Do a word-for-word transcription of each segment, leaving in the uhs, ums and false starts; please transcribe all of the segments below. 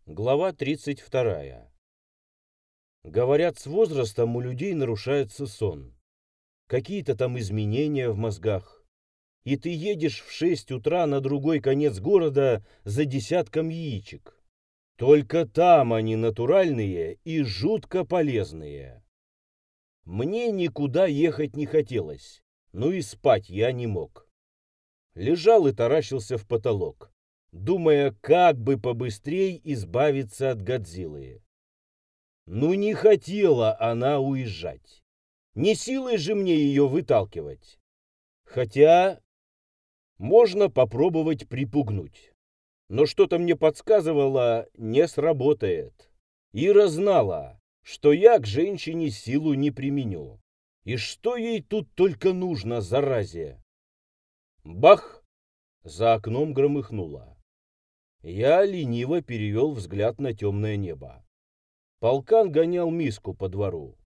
Глава тридцать вторая. Говорят, с возрастом у людей нарушается сон. Какие-то там изменения в мозгах. И ты едешь в шесть утра на другой конец города за десятком яичек. Только там они натуральные и жутко полезные. Мне никуда ехать не хотелось, ну и спать я не мог. Лежал и таращился в потолок, думая, как бы побыстрей избавиться от Годзиллы. Ну не хотела она уезжать. Не силой же мне ее выталкивать. Хотя можно попробовать припугнуть. Но что-то мне подсказывало, не сработает. Ира знала, что я к женщине силу не применю. И что ей тут только нужно, заразе? Бах! За окном громыхнуло. Я лениво перевел взгляд на темное небо. Полкан гонял миску по двору.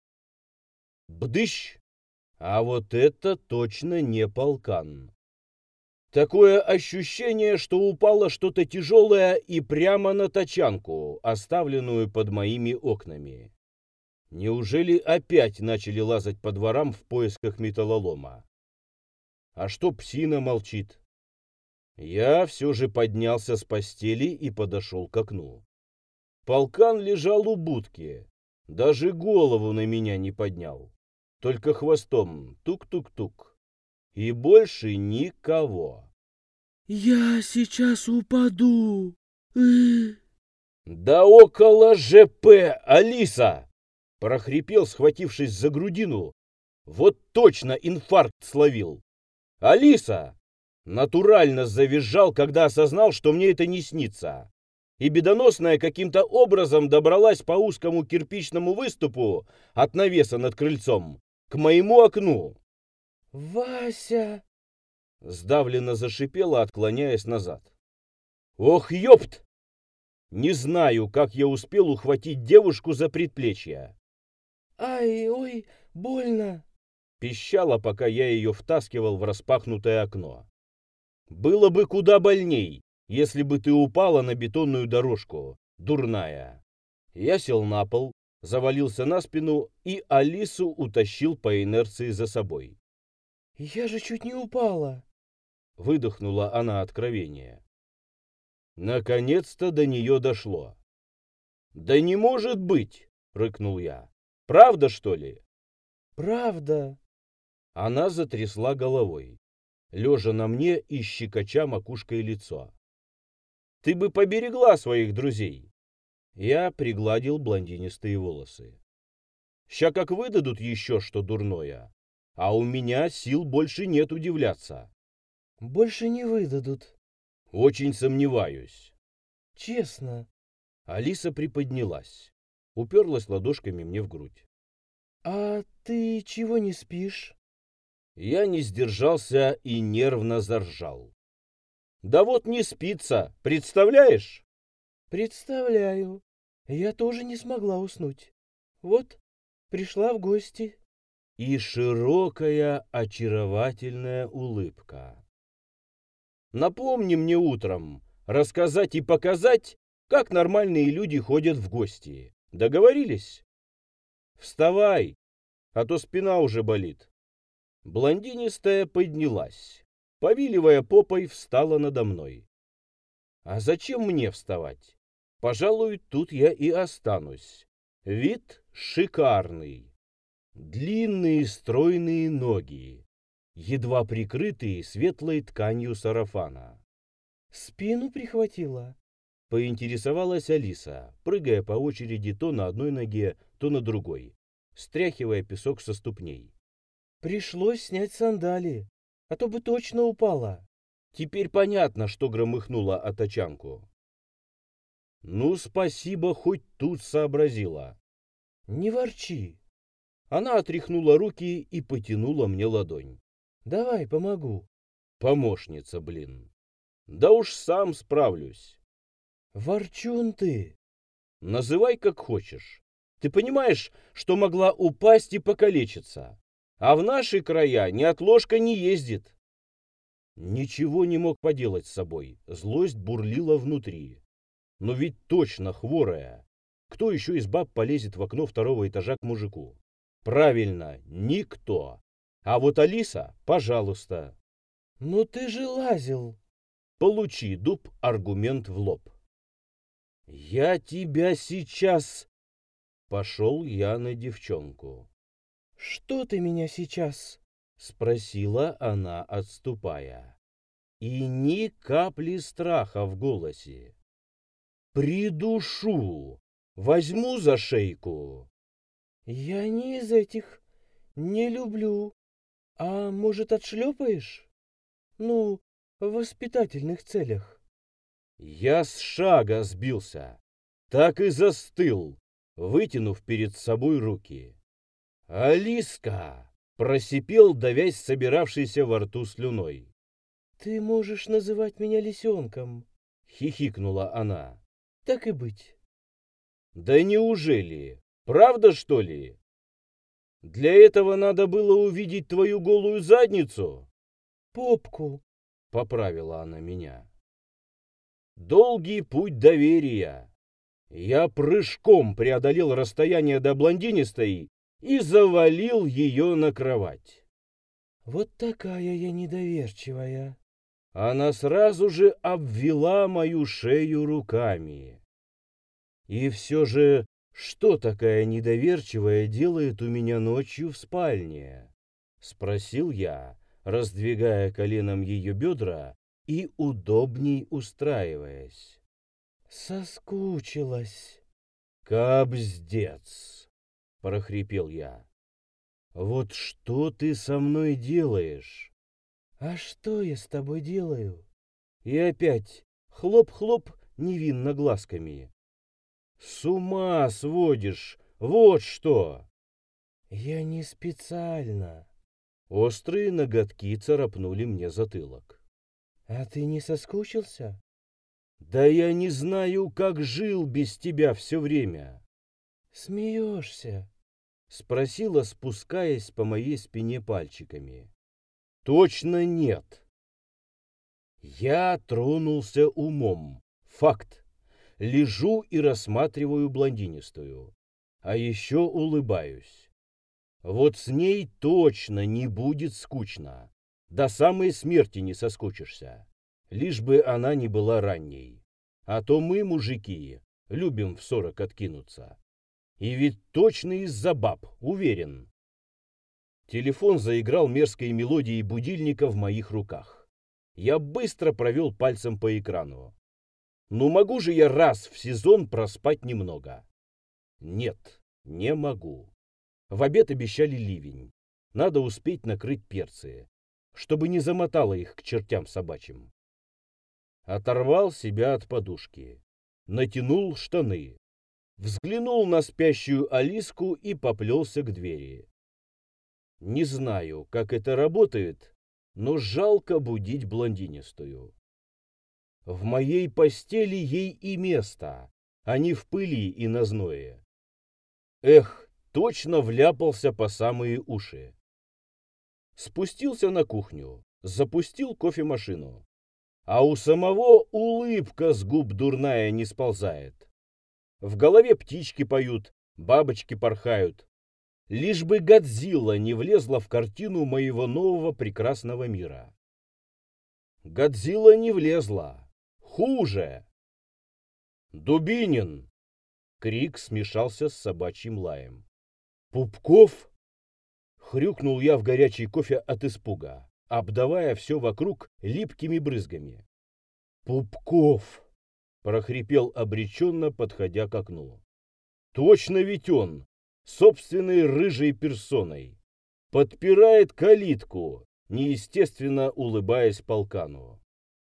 Бдыщ! А вот это точно не полкан. Такое ощущение, что упало что-то тяжелое и прямо на тачанку, оставленную под моими окнами. Неужели опять начали лазать по дворам в поисках металлолома? А что псина молчит? Я все же поднялся с постели и подошел к окну. Полкан лежал у будки, даже голову на меня не поднял, только хвостом тук-тук-тук. И больше никого. «Я сейчас упаду!» э. «Да около ЖП, Алиса!» — прохрипел, схватившись за грудину. Вот точно инфаркт словил. «Алиса!» — натурально завизжал, когда осознал, что мне это не снится. И бедоносная каким-то образом добралась по узкому кирпичному выступу от навеса над крыльцом к моему окну. «Вася!» — сдавленно зашипела, отклоняясь назад. «Ох, ёпт!» Не знаю, как я успел ухватить девушку за предплечье. «Ай, ой, больно!» — пищала, пока я ее втаскивал в распахнутое окно. «Было бы куда больней, если бы ты упала на бетонную дорожку, дурная». Я сел на пол, завалился на спину и Алису утащил по инерции за собой. «Я же чуть не упала!» — выдохнула она откровение. Наконец-то до нее дошло. «Да не может быть!» — рыкнул я. «Правда, что ли?» «Правда!» Она затрясла головой, лежа на мне и щекоча макушкой лицо. «Ты бы поберегла своих друзей!» Я пригладил блондинистые волосы. «Ща как выдадут еще что дурное, а у меня сил больше нет удивляться». «Больше не выдадут». «Очень сомневаюсь». «Честно». Алиса приподнялась, уперлась ладошками мне в грудь. «А ты чего не спишь?» Я не сдержался и нервно заржал. «Да вот не спится, представляешь?» «Представляю. Я тоже не смогла уснуть. Вот, пришла в гости». И широкая очаровательная улыбка. «Напомни мне утром рассказать и показать, как нормальные люди ходят в гости. Договорились? Вставай, а то спина уже болит». Блондинистая поднялась, повиливая попой, встала надо мной. А зачем мне вставать? Пожалуй, тут я и останусь. Вид шикарный. Длинные стройные ноги, едва прикрытые светлой тканью сарафана. «Спину прихватила?» — поинтересовалась Алиса, прыгая по очереди то на одной ноге, то на другой, стряхивая песок со ступней. «Пришлось снять сандалии, а то бы точно упала». Теперь понятно, что громыхнуло о тачанку. Ну, спасибо, хоть тут сообразила. «Не ворчи». Она отряхнула руки и потянула мне ладонь. «Давай, помогу». Помощница, блин. Да уж сам справлюсь. «Ворчун ты». Называй как хочешь. Ты понимаешь, что могла упасть и покалечиться? А в наши края ни отложка не ездит. Ничего не мог поделать с собой. Злость бурлила внутри. Но ведь точно хворая. Кто еще из баб полезет в окно второго этажа к мужику? Правильно, никто. А вот Алиса, пожалуйста. Ну ты же лазил. Получи, дуб, аргумент в лоб. Я тебя сейчас... Пошел я на девчонку. Что ты меня сейчас? Спросила она, отступая. И ни капли страха в голосе. Придушу, возьму за шейку. Я не из этих, не люблю. А может, отшлепаешь? Ну, в воспитательных целях. Я с шага сбился, так и застыл, вытянув перед собой руки. «Алиска!» — просипел, давясь собиравшейся во рту слюной. Ты можешь называть меня лисенком. — хихикнула она. Так и быть. «Да неужели? Правда, что ли? Для этого надо было увидеть твою голую задницу?» Попку. — поправила она меня. Долгий путь доверия. Я прыжком преодолел расстояние до блондинистой и завалил ее на кровать. Вот такая я недоверчивая. Она сразу же обвела мою шею руками. И все же, что такая недоверчивая делает у меня ночью в спальне? Спросил я, раздвигая коленом ее бедра и удобней устраиваясь. Соскучилась. «Кабздец!» — прохрипел я. «Вот что ты со мной делаешь?» А что я с тобой делаю? И опять хлоп-хлоп невинно глазками. «С ума сводишь! Вот что!» Я не специально. Острые ноготки царапнули мне затылок. А ты не соскучился? «Да я не знаю, как жил без тебя все время!» Смеешься? Спросила, спускаясь по моей спине пальчиками. «Точно нет!» Я тронулся умом. Факт. Лежу и рассматриваю блондинистую. А еще улыбаюсь. Вот с ней точно не будет скучно. До самой смерти не соскучишься. Лишь бы она не была ранней. А то мы, мужики, любим в сорок откинуться. И ведь точно из-за баб, уверен. Телефон заиграл мерзкой мелодией будильника в моих руках. Я быстро провел пальцем по экрану. Ну могу же я раз в сезон проспать немного? Нет, не могу. В обед обещали ливень. Надо успеть накрыть перцы, чтобы не замотало их к чертям собачьим. Оторвал себя от подушки, натянул штаны, взглянул на спящую Алиску и поплелся к двери. Не знаю, как это работает, но жалко будить блондинистую. В моей постели ей и место, а не в пыли и на зное. Эх, точно вляпался по самые уши. Спустился на кухню, запустил кофемашину. А у самого улыбка с губ дурная не сползает. В голове птички поют, бабочки порхают. Лишь бы Годзилла не влезла в картину моего нового прекрасного мира. Годзилла не влезла. Хуже. «Дубинин!» Крик смешался с собачьим лаем. «Пупков?» Хрюкнул я в горячий кофе от испуга, обдавая все вокруг липкими брызгами. «Пупков!» — прохрипел обреченно, подходя к окну. «Точно ведь он, собственной рыжей персоной, подпирает калитку, неестественно улыбаясь полкану.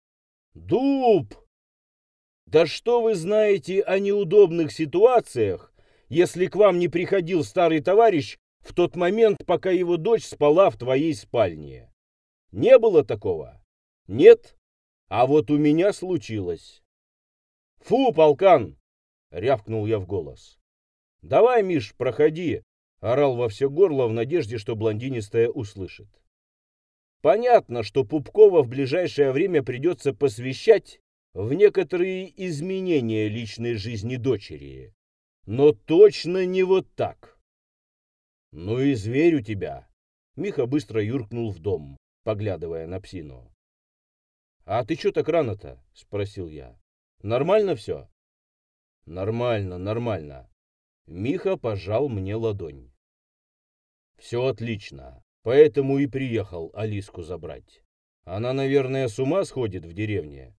«Дуб! Да что вы знаете о неудобных ситуациях, если к вам не приходил старый товарищ в тот момент, пока его дочь спала в твоей спальне? Не было такого? Нет? А вот у меня случилось». «Фу, полкан!» — рявкнул я в голос. «Давай, Миш, проходи!» — орал во все горло в надежде, что блондинистая услышит. Понятно, что Пупкова в ближайшее время придется посвящать, в некоторые изменения личной жизни дочери, но точно не вот так. Ну и зверь у тебя. Миха быстро юркнул в дом, поглядывая на псину. А ты чё так рано-то? Спросил я. Нормально все? Нормально, нормально. Миха пожал мне ладонь. Все отлично, поэтому и приехал Алиску забрать. Она, наверное, с ума сходит в деревне.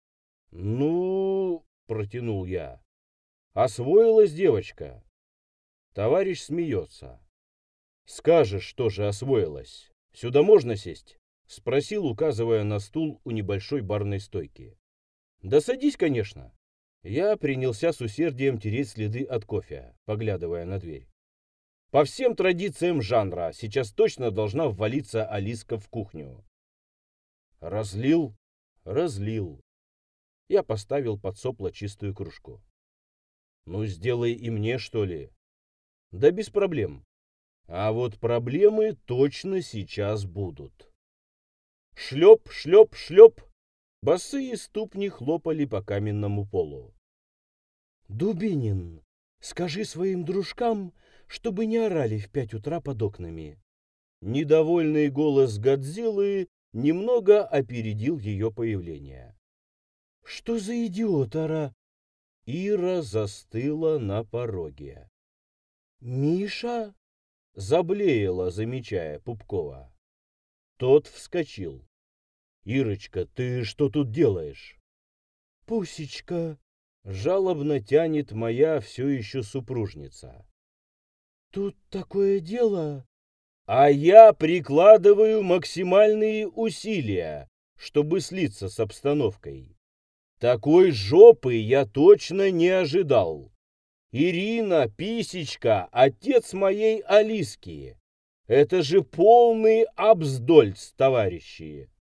Ну, протянул я. Освоилась девочка. Товарищ смеется. Скажешь, что же освоилась. Сюда можно сесть? Спросил, указывая на стул у небольшой барной стойки. Да садись, конечно. Я принялся с усердием тереть следы от кофе, поглядывая на дверь. По всем традициям жанра сейчас точно должна ввалиться Алиска в кухню. Разлил? Разлил. Я поставил под сопло чистую кружку. Ну, сделай и мне, что ли. Да без проблем. А вот проблемы точно сейчас будут. Шлеп, шлеп, шлеп. Босые ступни хлопали по каменному полу. Дубинин, скажи своим дружкам, чтобы не орали в пять утра под окнами. Недовольный голос Годзиллы немного опередил ее появление. Что за идиот, ора? Ира застыла на пороге. Миша? Заблеяла, замечая Пупкова. Тот вскочил. Ирочка, ты что тут делаешь? Пусечка. Жалобно тянет моя все еще супружница. Тут такое дело. А я прикладываю максимальные усилия, чтобы слиться с обстановкой. Такой жопы я точно не ожидал. Ирина, Писечка, отец моей Алиски. Это же полный абздольц, товарищи.